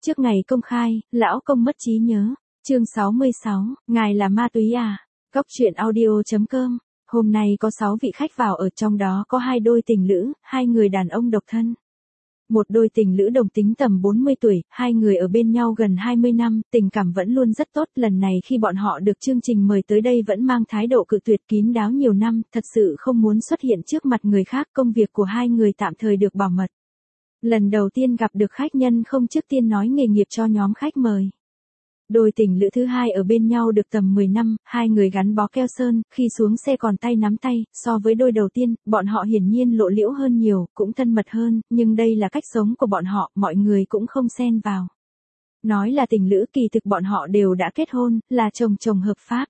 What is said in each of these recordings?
Trước ngày công khai, lão công mất trí nhớ. Chương 66, ngài là ma túy à? Góc truyện audio.com. Hôm nay có 6 vị khách vào, ở trong đó có 2 đôi tình lữ, 2 người đàn ông độc thân. Một đôi tình lữ đồng tính tầm 40 tuổi, 2 người ở bên nhau gần 20 năm, tình cảm vẫn luôn rất tốt. Lần này khi bọn họ được chương trình mời tới đây vẫn mang thái độ cự tuyệt kín đáo nhiều năm, thật sự không muốn xuất hiện trước mặt người khác. Công việc của 2 người tạm thời được bảo mật. Lần đầu tiên gặp được khách nhân không trước tiên nói nghề nghiệp cho nhóm khách mời. Đôi tình lữ thứ 2 ở bên nhau được tầm 10 năm, 2 người gắn bó keo sơn, khi xuống xe còn tay nắm tay. So với đôi đầu tiên, bọn họ hiển nhiên lộ liễu hơn nhiều, cũng thân mật hơn, nhưng đây là cách sống của bọn họ, mọi người cũng không xen vào. Nói là tình lữ, kỳ thực bọn họ đều đã kết hôn, là chồng chồng hợp pháp.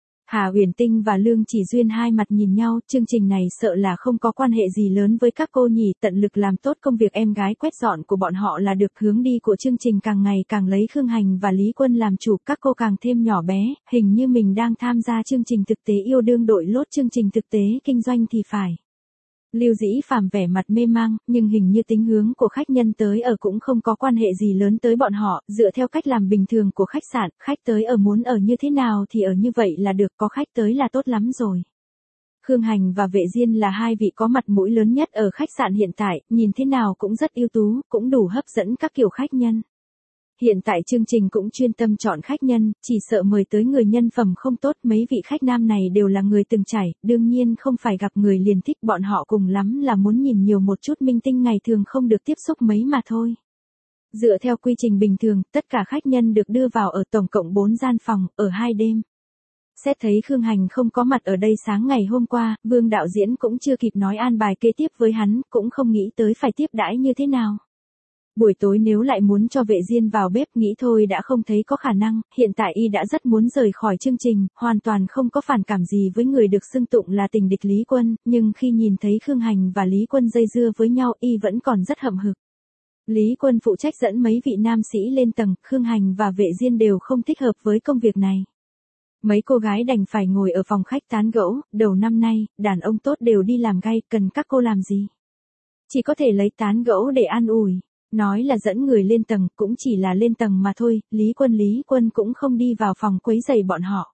Hà Huyền Tinh và Lương Chỉ Duyên hai mặt nhìn nhau, chương trình này sợ là không có quan hệ gì lớn với các cô nhỉ, tận lực làm tốt công việc em gái quét dọn của bọn họ là được. Hướng đi của chương trình càng ngày càng lấy Khương Hành và Lý Quân làm chủ, các cô càng thêm nhỏ bé, hình như mình đang tham gia chương trình thực tế yêu đương đội lốt chương trình thực tế kinh doanh thì phải. Lưu Dĩ Phàm vẻ mặt mê mang, nhưng hình như tính hướng của khách nhân tới ở cũng không có quan hệ gì lớn tới bọn họ, dựa theo cách làm bình thường của khách sạn, khách tới ở muốn ở như thế nào thì ở như vậy là được, có khách tới là tốt lắm rồi. Khương Hành và Vệ Diên là 2 vị có mặt mũi lớn nhất ở khách sạn hiện tại, nhìn thế nào cũng rất ưu tú, cũng đủ hấp dẫn các kiểu khách nhân. Hiện tại chương trình cũng chuyên tâm chọn khách nhân, chỉ sợ mời tới người nhân phẩm không tốt. Mấy vị khách nam này đều là người từng trải, đương nhiên không phải gặp người liền thích, bọn họ cùng lắm là muốn nhìn nhiều một chút minh tinh ngày thường không được tiếp xúc mấy mà thôi. Dựa theo quy trình bình thường, tất cả khách nhân được đưa vào ở tổng cộng 4 gian phòng, ở 2 đêm. Xét thấy Khương Hành không có mặt ở đây sáng ngày hôm qua, Vương đạo diễn cũng chưa kịp nói an bài kế tiếp với hắn, cũng không nghĩ tới phải tiếp đãi như thế nào. Buổi tối nếu lại muốn cho Vệ Diên vào bếp, nghĩ thôi đã không thấy có khả năng, hiện tại y đã rất muốn rời khỏi chương trình, hoàn toàn không có phản cảm gì với người được xưng tụng là tình địch Lý Quân, nhưng khi nhìn thấy Khương Hành và Lý Quân dây dưa với nhau, y vẫn còn rất hậm hực. Lý Quân phụ trách dẫn mấy vị nam sĩ lên tầng, Khương Hành và Vệ Diên đều không thích hợp với công việc này. Mấy cô gái đành phải ngồi ở phòng khách tán gẫu, đầu năm nay, đàn ông tốt đều đi làm gay, cần các cô làm gì? Chỉ có thể lấy tán gẫu để an ủi. Nói là dẫn người lên tầng, cũng chỉ là lên tầng mà thôi, Lý Quân cũng không đi vào phòng quấy rầy bọn họ.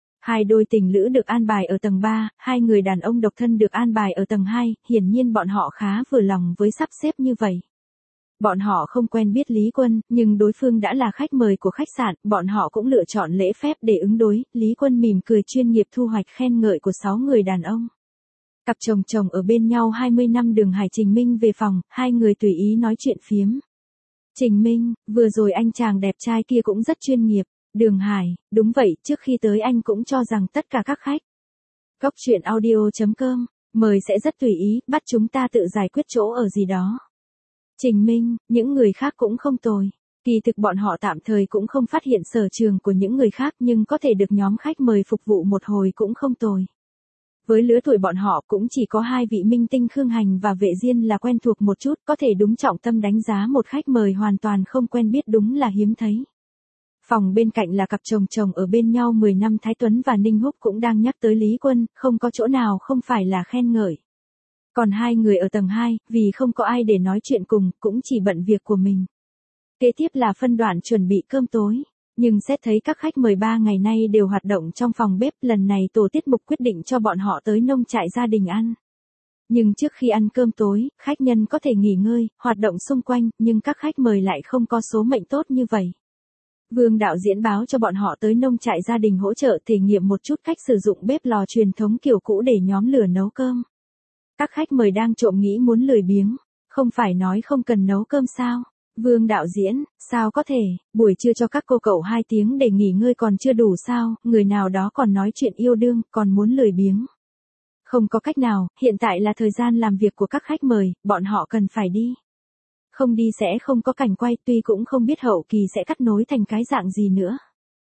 2 đôi tình lữ được an bài ở tầng 3, 2 người đàn ông độc thân được an bài ở tầng 2, hiển nhiên bọn họ khá vừa lòng với sắp xếp như vậy. Bọn họ không quen biết Lý Quân, nhưng đối phương đã là khách mời của khách sạn, bọn họ cũng lựa chọn lễ phép để ứng đối. Lý Quân mỉm cười chuyên nghiệp thu hoạch khen ngợi của 6 người đàn ông. Cặp chồng chồng ở bên nhau 20 năm Đường Hải Trình Minh về phòng, 2 người tùy ý nói chuyện phiếm. Trình Minh, vừa rồi anh chàng đẹp trai kia cũng rất chuyên nghiệp. Đường Hải, đúng vậy, trước khi tới anh cũng cho rằng tất cả các khách. Góc truyện audio.com, mời sẽ rất tùy ý, bắt chúng ta tự giải quyết chỗ ở gì đó. Trình Minh, những người khác cũng không tồi. Kỳ thực bọn họ tạm thời cũng không phát hiện sở trường của những người khác, nhưng có thể được nhóm khách mời phục vụ một hồi cũng không tồi. Với lứa tuổi bọn họ cũng chỉ có 2 vị minh tinh Khương Hành và Vệ Diên là quen thuộc một chút, có thể đúng trọng tâm đánh giá một khách mời hoàn toàn không quen biết đúng là hiếm thấy. Phòng bên cạnh là cặp chồng chồng ở bên nhau 10 năm Thái Tuấn và Ninh Húc cũng đang nhắc tới Lý Quân, không có chỗ nào không phải là khen ngợi. Còn 2 người ở tầng 2, vì không có ai để nói chuyện cùng, cũng chỉ bận việc của mình. Kế tiếp là phân đoạn chuẩn bị cơm tối. Nhưng xét thấy các khách mời 3 ngày nay đều hoạt động trong phòng bếp, lần này tổ tiết mục quyết định cho bọn họ tới nông trại gia đình ăn. Nhưng trước khi ăn cơm tối, khách nhân có thể nghỉ ngơi, hoạt động xung quanh, nhưng các khách mời lại không có số mệnh tốt như vậy. Vương đạo diễn báo cho bọn họ tới nông trại gia đình hỗ trợ thể nghiệm một chút cách sử dụng bếp lò truyền thống kiểu cũ để nhóm lửa nấu cơm. Các khách mời đang trộm nghĩ muốn lười biếng, không phải nói không cần nấu cơm sao? Vương đạo diễn, sao có thể, buổi trưa cho các cô cậu 2 tiếng để nghỉ ngơi còn chưa đủ sao, người nào đó còn nói chuyện yêu đương, còn muốn lười biếng. Không có cách nào, hiện tại là thời gian làm việc của các khách mời, bọn họ cần phải đi. Không đi sẽ không có cảnh quay, tuy cũng không biết hậu kỳ sẽ cắt nối thành cái dạng gì nữa.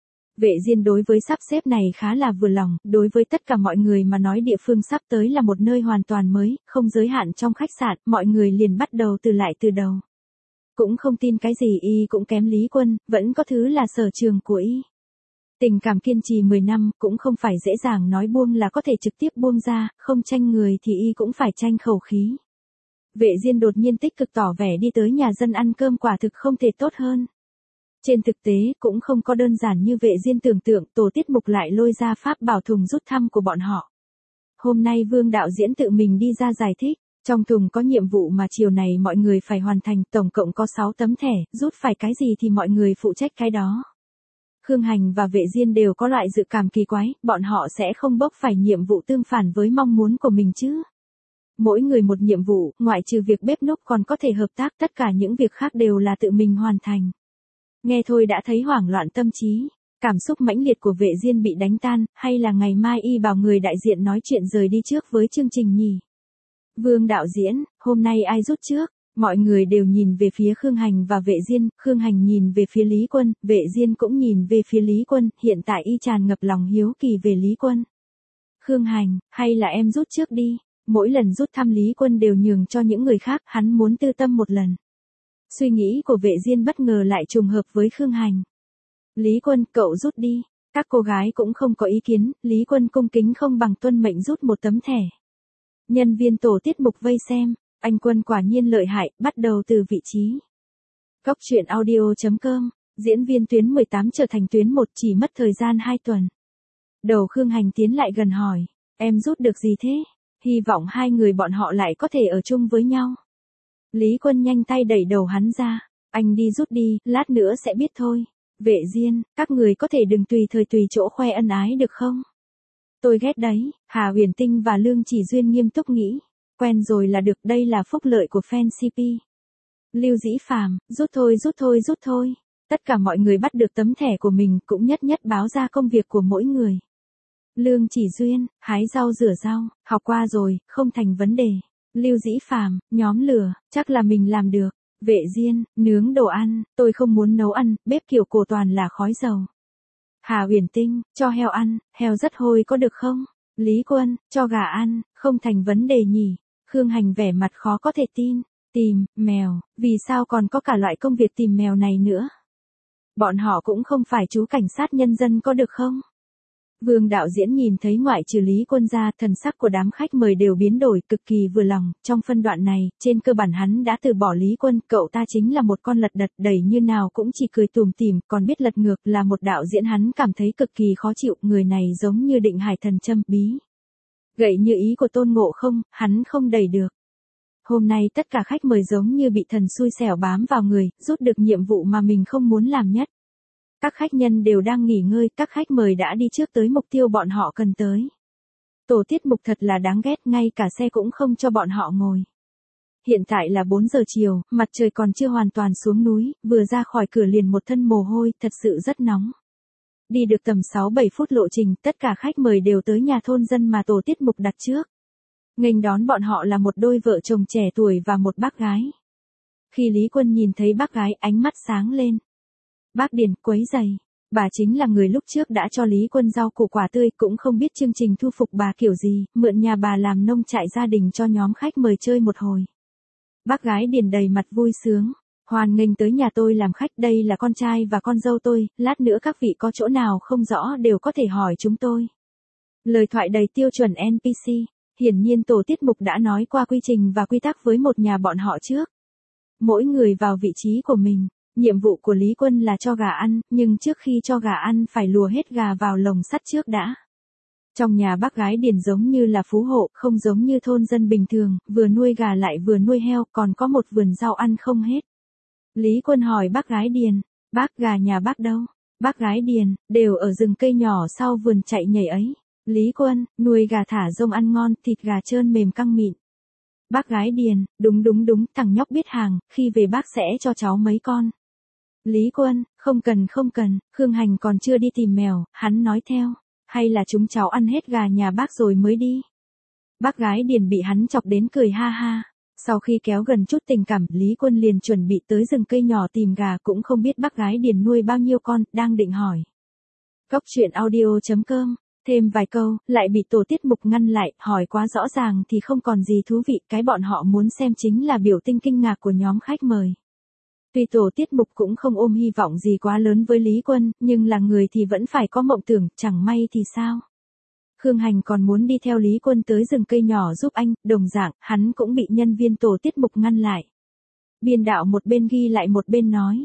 Vệ Diên đối với sắp xếp này khá là vừa lòng, đối với tất cả mọi người mà nói địa phương sắp tới là một nơi hoàn toàn mới, không giới hạn trong khách sạn, mọi người liền bắt đầu từ đầu. Cũng không tin cái gì y cũng kém Lý Quân, vẫn có thứ là sở trường của y. Tình cảm kiên trì 10 năm, cũng không phải dễ dàng nói buông là có thể trực tiếp buông ra, không tranh người thì y cũng phải tranh khẩu khí. Vệ Diên đột nhiên tích cực tỏ vẻ đi tới nhà dân ăn cơm quả thực không thể tốt hơn. Trên thực tế, cũng không có đơn giản như Vệ Diên tưởng tượng, tổ tiết mục lại lôi ra pháp bảo thùng rút thăm của bọn họ. Hôm nay Vương đạo diễn tự mình đi ra giải thích, trong thùng có nhiệm vụ mà chiều này mọi người phải hoàn thành, tổng cộng có 6 tấm thẻ, rút phải cái gì thì mọi người phụ trách cái đó. Khương Hành và Vệ Diên đều có loại dự cảm kỳ quái, bọn họ sẽ không bốc phải nhiệm vụ tương phản với mong muốn của mình chứ. Mỗi người một nhiệm vụ, ngoại trừ việc bếp núc còn có thể hợp tác, tất cả những việc khác đều là tự mình hoàn thành. Nghe thôi đã thấy hoảng loạn tâm trí, cảm xúc mãnh liệt của Vệ Diên bị đánh tan, hay là ngày mai y bảo người đại diện nói chuyện rời đi trước với chương trình nhỉ? Vương đạo diễn, hôm nay ai rút trước? Mọi người đều nhìn về phía Khương Hành và Vệ Diên, Khương Hành nhìn về phía Lý Quân, Vệ Diên cũng nhìn về phía Lý Quân, hiện tại y tràn ngập lòng hiếu kỳ về Lý Quân. Khương Hành, hay là em rút trước đi? Mỗi lần rút thăm Lý Quân đều nhường cho những người khác, hắn muốn tư tâm một lần. Suy nghĩ của Vệ Diên bất ngờ lại trùng hợp với Khương Hành. Lý Quân, cậu rút đi. Các cô gái cũng không có ý kiến, Lý Quân cung kính không bằng tuân mệnh rút một tấm thẻ. Nhân viên tổ tiết mục vây xem, anh Quân quả nhiên lợi hại, bắt đầu từ vị trí. Cóc truyện audio.com, diễn viên tuyến 18 trở thành tuyến 1 chỉ mất thời gian 2 tuần. Đầu Khương Hành tiến lại gần hỏi, em rút được gì thế? Hy vọng hai người bọn họ lại có thể ở chung với nhau. Lý Quân nhanh tay đẩy đầu hắn ra, anh đi rút đi, lát nữa sẽ biết thôi. Vệ Diên, các người có thể đừng tùy thời tùy chỗ khoe ân ái được không? Tôi ghét đấy, Hà Huyền Tinh và Lương Chỉ Duyên nghiêm túc nghĩ. Quen rồi là được, đây là phúc lợi của fan CP. Lưu Dĩ Phàm, rút thôi rút thôi rút thôi. Tất cả mọi người bắt được tấm thẻ của mình cũng nhất nhất báo ra công việc của mỗi người. Lương Chỉ Duyên, hái rau rửa rau, học qua rồi, không thành vấn đề. Lưu Dĩ Phàm, nhóm lửa, chắc là mình làm được. Vệ Diên, nướng đồ ăn, tôi không muốn nấu ăn, bếp kiểu cổ toàn là khói dầu. Hà Huyền Tinh, cho heo ăn, heo rất hôi có được không? Lý Quân, cho gà ăn, không thành vấn đề nhỉ. Khương Hành vẻ mặt khó có thể tin. Tìm, mèo, vì sao còn có cả loại công việc tìm mèo này nữa? Bọn họ cũng không phải chú cảnh sát nhân dân có được không? Vương đạo diễn nhìn thấy ngoại trừ Lý Quân ra, thần sắc của đám khách mời đều biến đổi, cực kỳ vừa lòng. Trong phân đoạn này, trên cơ bản hắn đã từ bỏ Lý Quân, cậu ta chính là một con lật đật, đẩy như nào cũng chỉ cười tủm tỉm, còn biết lật ngược. Là một đạo diễn hắn cảm thấy cực kỳ khó chịu, người này giống như định hải thần châm, bí gậy như ý của Tôn Ngộ Không, hắn không đẩy được. Hôm nay tất cả khách mời giống như bị thần xui xẻo bám vào người, rút được nhiệm vụ mà mình không muốn làm nhất. Các khách nhân đều đang nghỉ ngơi, các khách mời đã đi trước tới mục tiêu bọn họ cần tới. Tổ tiết mục thật là đáng ghét, ngay cả xe cũng không cho bọn họ ngồi. Hiện tại là 4 giờ chiều, mặt trời còn chưa hoàn toàn xuống núi, vừa ra khỏi cửa liền một thân mồ hôi, thật sự rất nóng. Đi được tầm 6-7 phút lộ trình, tất cả khách mời đều tới nhà thôn dân mà tổ tiết mục đặt trước. Nghênh đón bọn họ là một đôi vợ chồng trẻ tuổi và một bác gái. Khi Lý Quân nhìn thấy bác gái, ánh mắt sáng lên. Bác Điền, quấy giày. Bà chính là người lúc trước đã cho Lý Quân rau củ quả tươi, cũng không biết chương trình thu phục bà kiểu gì, mượn nhà bà làm nông trại gia đình cho nhóm khách mời chơi một hồi. Bác gái Điền đầy mặt vui sướng. Hoan nghênh tới nhà tôi làm khách, đây là con trai và con dâu tôi, lát nữa các vị có chỗ nào không rõ đều có thể hỏi chúng tôi. Lời thoại đầy tiêu chuẩn NPC, hiển nhiên tổ tiết mục đã nói qua quy trình và quy tắc với một nhà bọn họ trước. Mỗi người vào vị trí của mình, nhiệm vụ của Lý Quân là cho gà ăn, nhưng trước khi cho gà ăn phải lùa hết gà vào lồng sắt trước đã. Trong nhà bác gái Điền giống như là phú hộ, không giống như thôn dân bình thường, vừa nuôi gà lại vừa nuôi heo, còn có một vườn rau ăn không hết. Lý Quân hỏi bác gái Điền, bác gà nhà bác đâu? Bác gái Điền, đều ở rừng cây nhỏ sau vườn chạy nhảy ấy. Lý Quân, nuôi gà thả rông ăn ngon, thịt gà trơn mềm căng mịn. Bác gái Điền, đúng, thằng nhóc biết hàng, khi về bác sẽ cho cháu mấy con. Lý Quân, không cần, Khương Hành còn chưa đi tìm mèo, hắn nói theo, hay là chúng cháu ăn hết gà nhà bác rồi mới đi. Bác gái Điền bị hắn chọc đến cười ha ha. Sau khi kéo gần chút tình cảm, Lý Quân liền chuẩn bị tới rừng cây nhỏ tìm gà, cũng không biết bác gái Điền nuôi bao nhiêu con, đang định hỏi. Cóc truyện audio.com, thêm vài câu, lại bị tổ tiết mục ngăn lại, hỏi quá rõ ràng thì không còn gì thú vị, cái bọn họ muốn xem chính là biểu tình kinh ngạc của nhóm khách mời. Tuy tổ tiết mục cũng không ôm hy vọng gì quá lớn với Lý Quân, nhưng là người thì vẫn phải có mộng tưởng, chẳng may thì sao. Khương Hành còn muốn đi theo Lý Quân tới rừng cây nhỏ giúp anh, đồng dạng, hắn cũng bị nhân viên tổ tiết mục ngăn lại. Biên đạo một bên ghi lại một bên nói.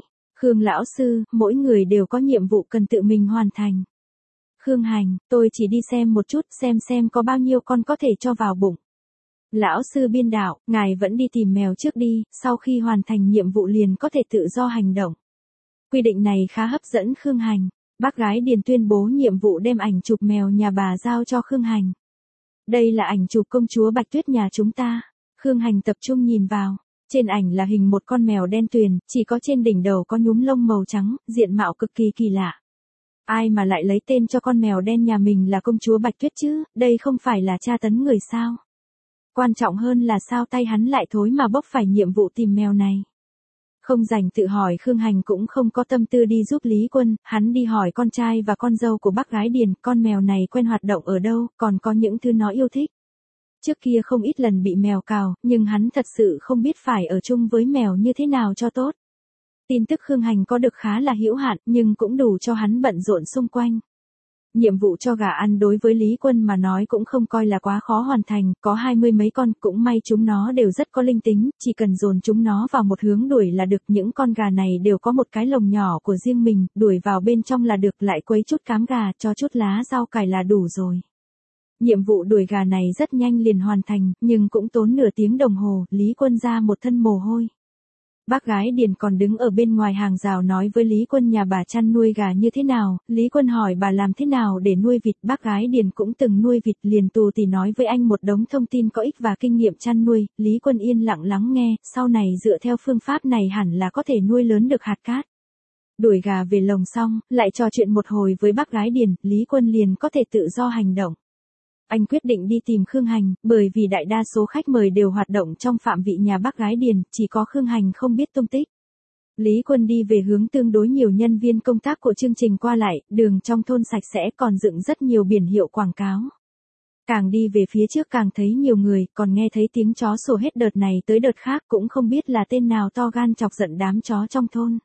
Khương lão sư, mỗi người đều có nhiệm vụ cần tự mình hoàn thành. Khương Hành, tôi chỉ đi xem một chút xem có bao nhiêu con có thể cho vào bụng. Lão sư biên đạo, ngài vẫn đi tìm mèo trước đi, sau khi hoàn thành nhiệm vụ liền có thể tự do hành động. Quy định này khá hấp dẫn Khương Hành. Bác gái Điền tuyên bố nhiệm vụ đem ảnh chụp mèo nhà bà giao cho Khương Hành. Đây là ảnh chụp công chúa Bạch Tuyết nhà chúng ta. Khương Hành tập trung nhìn vào. Trên ảnh là hình một con mèo đen tuyền, chỉ có trên đỉnh đầu có nhúm lông màu trắng, diện mạo cực kỳ kỳ lạ. Ai mà lại lấy tên cho con mèo đen nhà mình là công chúa Bạch Tuyết chứ, đây không phải là tra tấn người sao? Quan trọng hơn là sao tay hắn lại thối mà bốc phải nhiệm vụ tìm mèo này. Không rảnh tự hỏi, Khương Hành cũng không có tâm tư đi giúp Lý Quân, hắn đi hỏi con trai và con dâu của bác gái Điền, con mèo này quen hoạt động ở đâu, còn có những thứ nó yêu thích. Trước kia không ít lần bị mèo cào, nhưng hắn thật sự không biết phải ở chung với mèo như thế nào cho tốt. Tin tức Khương Hành có được khá là hữu hạn, nhưng cũng đủ cho hắn bận rộn xung quanh. Nhiệm vụ cho gà ăn đối với Lý Quân mà nói cũng không coi là quá khó hoàn thành, có 20 mấy con, cũng may chúng nó đều rất có linh tính, chỉ cần dồn chúng nó vào một hướng đuổi là được. Những con gà này đều có một cái lồng nhỏ của riêng mình, đuổi vào bên trong là được, lại quấy chút cám gà, cho chút lá rau cải là đủ rồi. Nhiệm vụ đuổi gà này rất nhanh liền hoàn thành, nhưng cũng tốn nửa tiếng đồng hồ, Lý Quân ra một thân mồ hôi. Bác gái Điền còn đứng ở bên ngoài hàng rào nói với Lý Quân nhà bà chăn nuôi gà như thế nào, Lý Quân hỏi bà làm thế nào để nuôi vịt, bác gái Điền cũng từng nuôi vịt, liền tù tì nói với anh một đống thông tin có ích và kinh nghiệm chăn nuôi. Lý Quân yên lặng lắng nghe, sau này dựa theo phương pháp này hẳn là có thể nuôi lớn được hạt cát. Đuổi gà về lồng xong, lại trò chuyện một hồi với bác gái Điền, Lý Quân liền có thể tự do hành động. Anh quyết định đi tìm Khương Hành, bởi vì đại đa số khách mời đều hoạt động trong phạm vị nhà bác gái Điền, chỉ có Khương Hành không biết tung tích. Lý Quân đi về hướng tương đối nhiều nhân viên công tác của chương trình qua lại, đường trong thôn sạch sẽ, còn dựng rất nhiều biển hiệu quảng cáo. Càng đi về phía trước càng thấy nhiều người, còn nghe thấy tiếng chó sủa hết đợt này tới đợt khác, cũng không biết là tên nào to gan chọc giận đám chó trong thôn.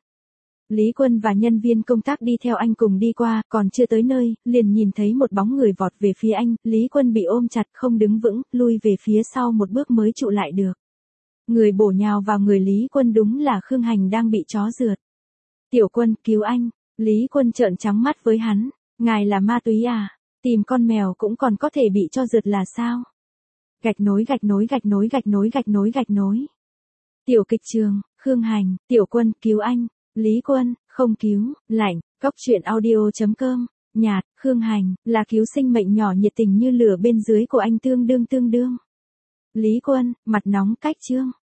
Lý Quân và nhân viên công tác đi theo anh cùng đi qua, còn chưa tới nơi, liền nhìn thấy một bóng người vọt về phía anh, Lý Quân bị ôm chặt không đứng vững, lui về phía sau một bước mới trụ lại được. Người bổ nhào vào người Lý Quân đúng là Khương Hành đang bị chó rượt. Tiểu Quân, cứu anh. Lý Quân trợn trắng mắt với hắn, ngài là ma túy à, tìm con mèo cũng còn có thể bị cho rượt là sao? Gạch nối gạch nối gạch nối gạch nối gạch nối gạch nối. Tiểu kịch trường, Khương Hành, Tiểu Quân, cứu anh. Lý Quân, không cứu, lạnh, cóc truyện audio.com, nhạt, Khương Hành, là cứu sinh mệnh nhỏ nhiệt tình như lửa bên dưới của anh tương đương. Lý Quân, mặt nóng cách trương.